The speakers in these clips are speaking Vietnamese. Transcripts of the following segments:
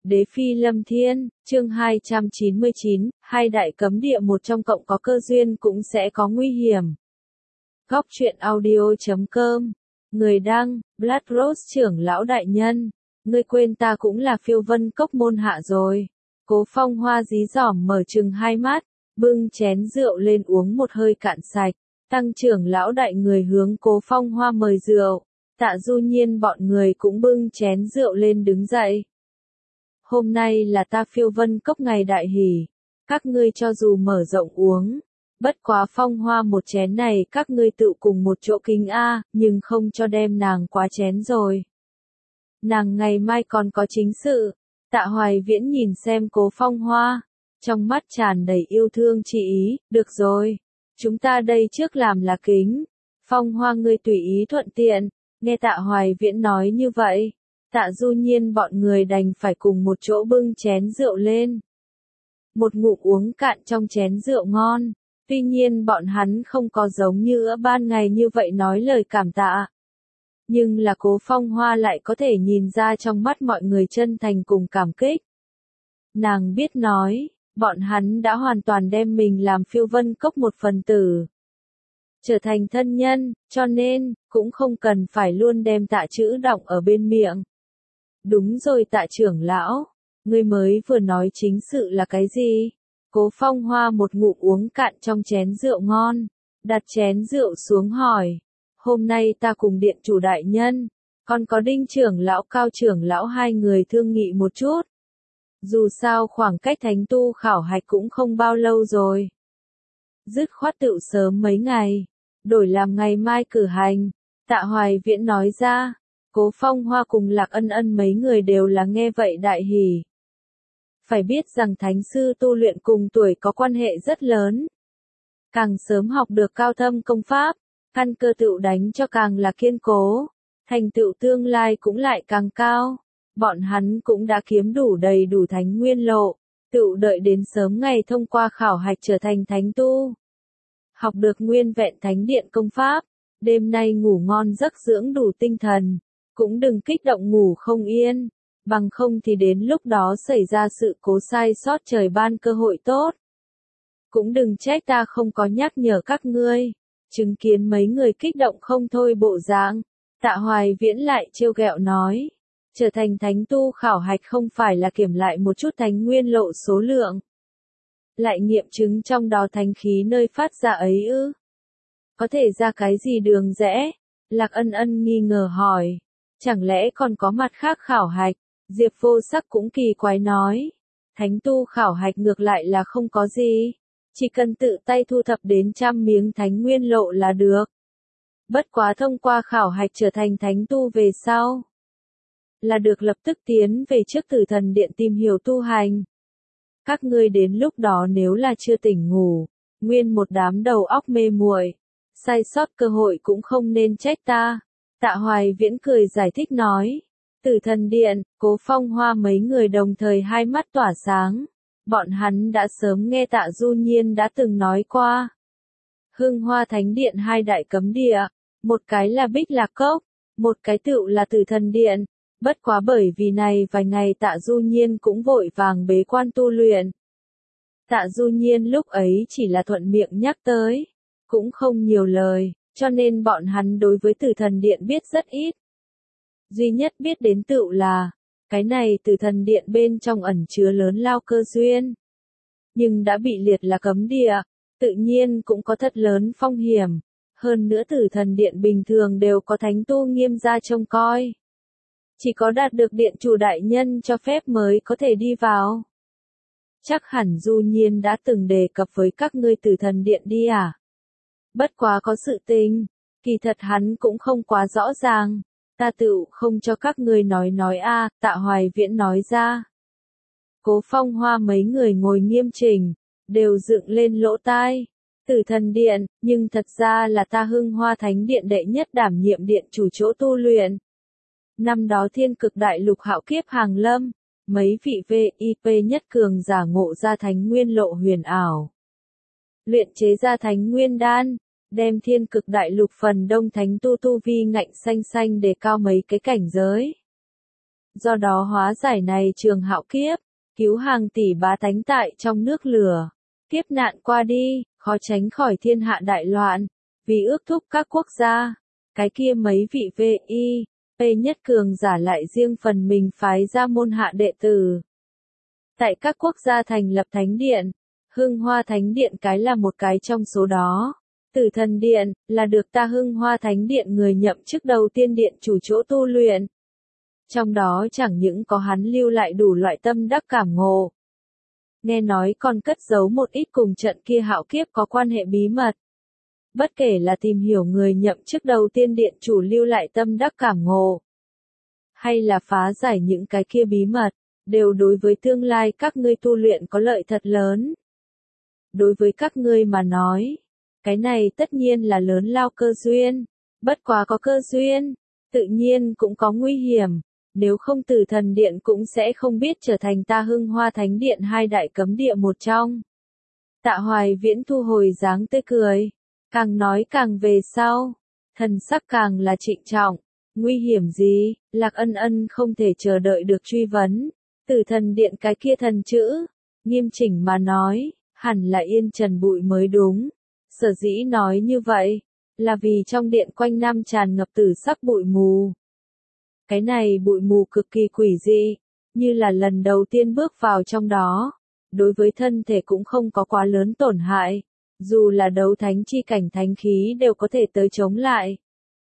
Đế Phi Lâm Thiên, chương 299, hai đại cấm địa một trong cộng có cơ duyên cũng sẽ có nguy hiểm. Góc truyện audio.com. Người đăng, Blood Rose trưởng lão đại nhân. Ngươi quên ta cũng là Phiêu Vân Cốc môn hạ rồi. Cố Phong Hoa dí dỏm mở trừng hai mắt, bưng chén rượu lên uống một hơi cạn sạch. Tăng trưởng lão đại người hướng Cố Phong Hoa mời rượu. Tạ Du Nhiên bọn người cũng bưng chén rượu lên đứng dậy. Hôm nay là ta Phiêu Vân Cốc ngày đại hỷ, các ngươi cho dù mở rộng uống, bất quá Phong Hoa một chén này các ngươi tự cùng một chỗ kính a, nhưng không cho đem nàng quá chén rồi. Nàng ngày mai còn có chính sự. Tạ Hoài Viễn nhìn xem Cố Phong Hoa, trong mắt tràn đầy yêu thương chỉ ý, được rồi, chúng ta đây trước làm là kính, Phong Hoa ngươi tùy ý thuận tiện. Nghe Tạ Hoài Viễn nói như vậy, Tạ Du Nhiên bọn người đành phải cùng một chỗ bưng chén rượu lên. Một ngụm uống cạn trong chén rượu ngon, tuy nhiên bọn hắn không có giống như ban ngày như vậy nói lời cảm tạ. Nhưng là Cố Phong Hoa lại có thể nhìn ra trong mắt mọi người chân thành cùng cảm kích. Nàng biết nói, bọn hắn đã hoàn toàn đem mình làm Phiêu Vân Cốc một phần tử. Trở thành thân nhân, cho nên, cũng không cần phải luôn đem tạ chữ đọng ở bên miệng. Đúng rồi Tạ trưởng lão, ngươi mới vừa nói chính sự là cái gì? Cố Phong Hoa một ngụm uống cạn trong chén rượu ngon, đặt chén rượu xuống hỏi. Hôm nay ta cùng điện chủ đại nhân, còn có Đinh trưởng lão Cao trưởng lão hai người thương nghị một chút. Dù sao khoảng cách thánh tu khảo hạch cũng không bao lâu rồi. Dứt khoát tựu sớm mấy ngày, đổi làm ngày mai cử hành. Tạ Hoài Viễn nói ra. Cố Phong Hoa cùng Lạc Ân Ân mấy người đều là nghe vậy đại hỉ. Phải biết rằng thánh sư tu luyện cùng tuổi có quan hệ rất lớn. Càng sớm học được cao thâm công pháp, căn cơ tựu đánh cho càng là kiên cố, thành tựu tương lai cũng lại càng cao. Bọn hắn cũng đã kiếm đủ đầy đủ thánh nguyên lộ, tựu đợi đến sớm ngày thông qua khảo hạch trở thành thánh tu. Học được nguyên vẹn thánh điện công pháp, đêm nay ngủ ngon giấc dưỡng đủ tinh thần. Cũng đừng kích động ngủ không yên, bằng không thì đến lúc đó xảy ra sự cố sai sót trời ban cơ hội tốt. Cũng đừng trách ta không có nhắc nhở các ngươi, chứng kiến mấy người kích động không thôi bộ dạng. Tạ Hoài Viễn lại trêu ghẹo nói, trở thành thánh tu khảo hạch không phải là kiểm lại một chút thánh nguyên lộ số lượng. Lại nghiệm chứng trong đó thánh khí nơi phát ra ấy ư. Có thể ra cái gì đường rẽ? Lạc Ân Ân nghi ngờ hỏi. Chẳng lẽ còn có mặt khác khảo hạch? Diệp Vô Sắc cũng kỳ quái nói. Thánh tu khảo hạch ngược lại là không có gì. Chỉ cần tự tay thu thập đến 100 miếng thánh nguyên lộ là được. Bất quá thông qua khảo hạch trở thành thánh tu về sau. Là được lập tức tiến về trước Tử Thần Điện tìm hiểu tu hành. Các ngươi đến lúc đó nếu là chưa tỉnh ngủ, nguyên một đám đầu óc mê muội, sai sót cơ hội cũng không nên trách ta. Tạ Hoài Viễn cười giải thích nói. Tử Thần Điện, Cố Phong Hoa mấy người đồng thời hai mắt tỏa sáng. Bọn hắn đã sớm nghe Tạ Du Nhiên đã từng nói qua. Hưng Hoa Thánh Điện hai đại cấm địa, một cái là Bích Lạc Cốc, một cái tựu là Tử Thần Điện. Bất quá bởi vì này vài ngày Tạ Du Nhiên cũng vội vàng bế quan tu luyện. Tạ Du Nhiên lúc ấy chỉ là thuận miệng nhắc tới, cũng không nhiều lời. Cho nên bọn hắn đối với Tử Thần Điện biết rất ít. Duy nhất biết đến tựu là, cái này Tử Thần Điện bên trong ẩn chứa lớn lao cơ duyên. Nhưng đã bị liệt là cấm địa, tự nhiên cũng có thật lớn phong hiểm. Hơn nữa Tử Thần Điện bình thường đều có thánh tu nghiêm gia trông coi. Chỉ có đạt được điện chủ đại nhân cho phép mới có thể đi vào. Chắc hẳn Du Nhiên đã từng đề cập với các ngươi Tử Thần Điện đi à? Bất quá có sự tình, kỳ thật hắn cũng không quá rõ ràng, ta tựu không cho các ngươi nói a. Tạ Hoài Viễn nói ra. Cố Phong Hoa mấy người ngồi nghiêm chỉnh, đều dựng lên lỗ tai. Tử Thần Điện, nhưng thật ra là ta Hưng Hoa Thánh Điện đệ nhất đảm nhiệm điện chủ chỗ tu luyện. Năm đó Thiên Cực Đại Lục hạo kiếp hàng lâm, mấy vị VIP nhất cường giả ngộ ra thánh nguyên lộ huyền ảo. Luyện chế ra thánh nguyên đan, đem Thiên Cực Đại Lục phần đông thánh tu vi ngạnh xanh xanh đề cao mấy cái cảnh giới. do đó hóa giải này trường hạo kiếp, cứu hàng tỷ bá tánh tại trong nước lửa. Kiếp nạn qua đi, khó tránh khỏi thiên hạ đại loạn, vì ước thúc các quốc gia, cái kia mấy vị VI, P nhất cường giả lại riêng phần mình phái ra môn hạ đệ tử. Tại các quốc gia thành lập thánh điện, Hưng Hoa Thánh Điện cái là một cái trong số đó. Tử Thần Điện, là được ta Hưng Hoa Thánh Điện người nhậm chức đầu tiên điện chủ chỗ tu luyện. Trong đó chẳng những có hắn lưu lại đủ loại tâm đắc cảm ngộ. Nghe nói còn cất giấu một ít cùng trận kia hạo kiếp có quan hệ bí mật. Bất kể là tìm hiểu người nhậm chức đầu tiên điện chủ lưu lại tâm đắc cảm ngộ, hay là phá giải những cái kia bí mật, đều đối với tương lai các ngươi tu luyện có lợi thật lớn. Đối với các ngươi mà nói, cái này tất nhiên là lớn lao cơ duyên, bất quá có cơ duyên, tự nhiên cũng có nguy hiểm, nếu không Tử Thần Điện cũng sẽ không biết trở thành ta Hưng Hoa Thánh Điện hai đại cấm địa một trong. Tạ Hoài Viễn thu hồi dáng tươi cười, càng nói càng về sau, thần sắc càng là trịnh trọng, nguy hiểm gì, Lạc Ân Ân không thể chờ đợi được truy vấn, Tử Thần Điện cái kia thần chữ, nghiêm chỉnh mà nói, hẳn là Yên Trần bụi mới đúng. Sở dĩ nói như vậy, là vì trong điện quanh năm tràn ngập tử sắc bụi mù. Cái này bụi mù cực kỳ quỷ dị, như là lần đầu tiên bước vào trong đó, đối với thân thể cũng không có quá lớn tổn hại, dù là đấu thánh chi cảnh thánh khí đều có thể tới chống lại.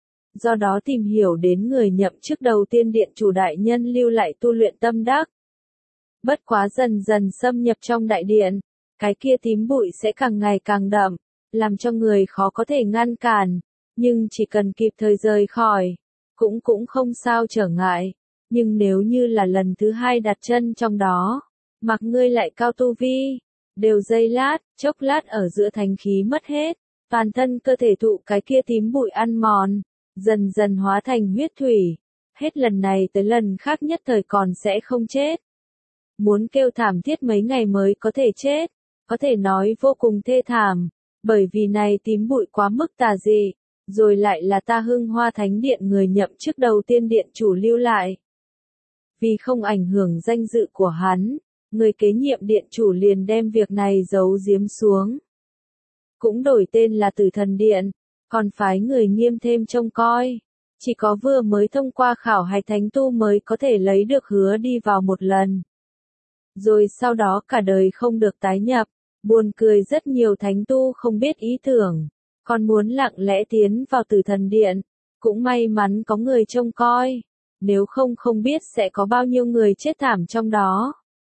Do đó tìm hiểu đến người nhậm chức đầu tiên điện chủ đại nhân lưu lại tu luyện tâm đắc. Bất quá dần dần xâm nhập trong đại điện, cái kia tím bụi sẽ càng ngày càng đậm, làm cho người khó có thể ngăn cản, nhưng chỉ cần kịp thời rời khỏi, cũng không sao trở ngại, nhưng nếu như là lần thứ hai đặt chân trong đó, mặc ngươi lại cao tu vi, đều giây lát, chốc lát ở giữa thánh khí mất hết, toàn thân cơ thể thụ cái kia tím bụi ăn mòn, dần dần hóa thành huyết thủy, hết lần này tới lần khác nhất thời còn sẽ không chết. Muốn kêu thảm thiết mấy ngày mới có thể chết, có thể nói vô cùng thê thảm, bởi vì này tím bụi quá mức tà dị, rồi lại là ta Hưng Hoa Thánh Điện người nhậm chức đầu tiên điện chủ lưu lại. Vì không ảnh hưởng danh dự của hắn, người kế nhiệm điện chủ liền đem việc này giấu giếm xuống. Cũng đổi tên là Tử Thần Điện, còn phái người nghiêm thêm trông coi. Chỉ có vừa mới thông qua khảo hạch thánh tu mới có thể lấy được hứa đi vào một lần. Rồi sau đó cả đời không được tái nhập, buồn cười rất nhiều thánh tu không biết ý tưởng, còn muốn lặng lẽ tiến vào Tử Thần Điện, cũng may mắn có người trông coi, nếu không biết sẽ có bao nhiêu người chết thảm trong đó.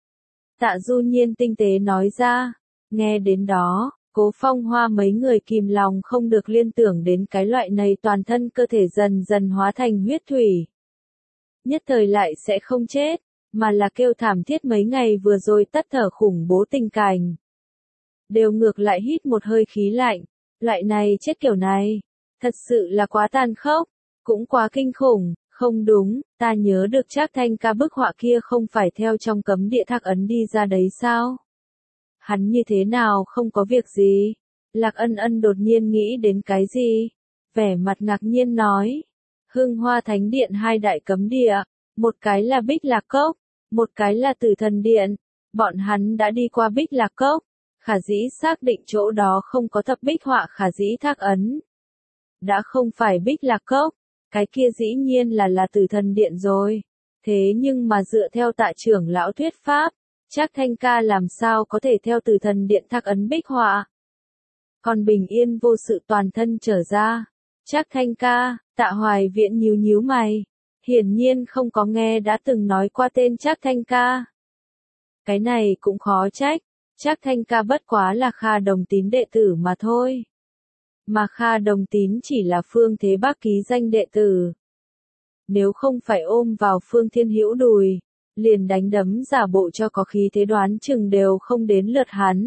Tạ Du Nhiên tinh tế nói ra, nghe đến đó, Cố Phong Hoa mấy người kìm lòng không được liên tưởng đến cái loại này toàn thân cơ thể dần dần hóa thành huyết thủy. Nhất thời lại sẽ không chết, mà là kêu thảm thiết mấy ngày vừa rồi tắt thở khủng bố tình cảnh. Đều ngược lại hít một hơi khí lạnh, loại này chết kiểu này, thật sự là quá tàn khốc, cũng quá kinh khủng, không đúng, ta nhớ được Trác Thanh Ca bức họa kia không phải theo trong cấm địa Thác Ấn đi ra đấy sao? Hắn như thế nào không có việc gì? Lạc Ân Ân đột nhiên nghĩ đến cái gì? Vẻ mặt ngạc nhiên nói, Hưng Hoa Thánh Điện hai đại cấm địa, một cái là Bích Lạc Cốc, một cái là Tử Thần Điện, bọn hắn đã đi qua Bích Lạc Cốc, khả dĩ xác định chỗ đó không có thập bích họa khả dĩ Thác Ấn. Đã không phải Bích Lạc Cốc, cái kia dĩ nhiên là Tử Thần Điện rồi. Thế nhưng mà dựa theo Tạ trưởng lão thuyết pháp, Trác Thanh Ca làm sao có thể theo Tử Thần Điện Thác Ấn bích họa? Còn bình yên vô sự toàn thân trở ra. Trác Thanh Ca, Tạ Hoài Viễn nhíu mày, hiển nhiên không có nghe đã từng nói qua tên Trác Thanh Ca. Cái này cũng khó trách, Trác Thanh Ca bất quá là Kha Đồng Tín đệ tử mà thôi. Mà Kha Đồng Tín chỉ là Phương Thế Bác ký danh đệ tử. Nếu không phải ôm vào Phương Thiên Hữu đùi, liền đánh đấm giả bộ cho có khí thế đoán chừng đều không đến lượt hắn.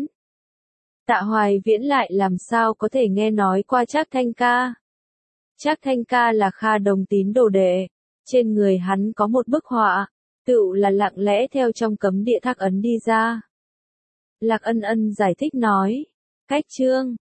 Tạ Hoài Viễn lại làm sao có thể nghe nói qua Trác Thanh Ca. Trác Thanh Ca là Kha Đồng Tín đồ đệ, trên người hắn có một bức họa, tựu là lặng lẽ theo trong cấm địa Thác Ấn đi ra. Lạc Ân Ân giải thích nói, cách chương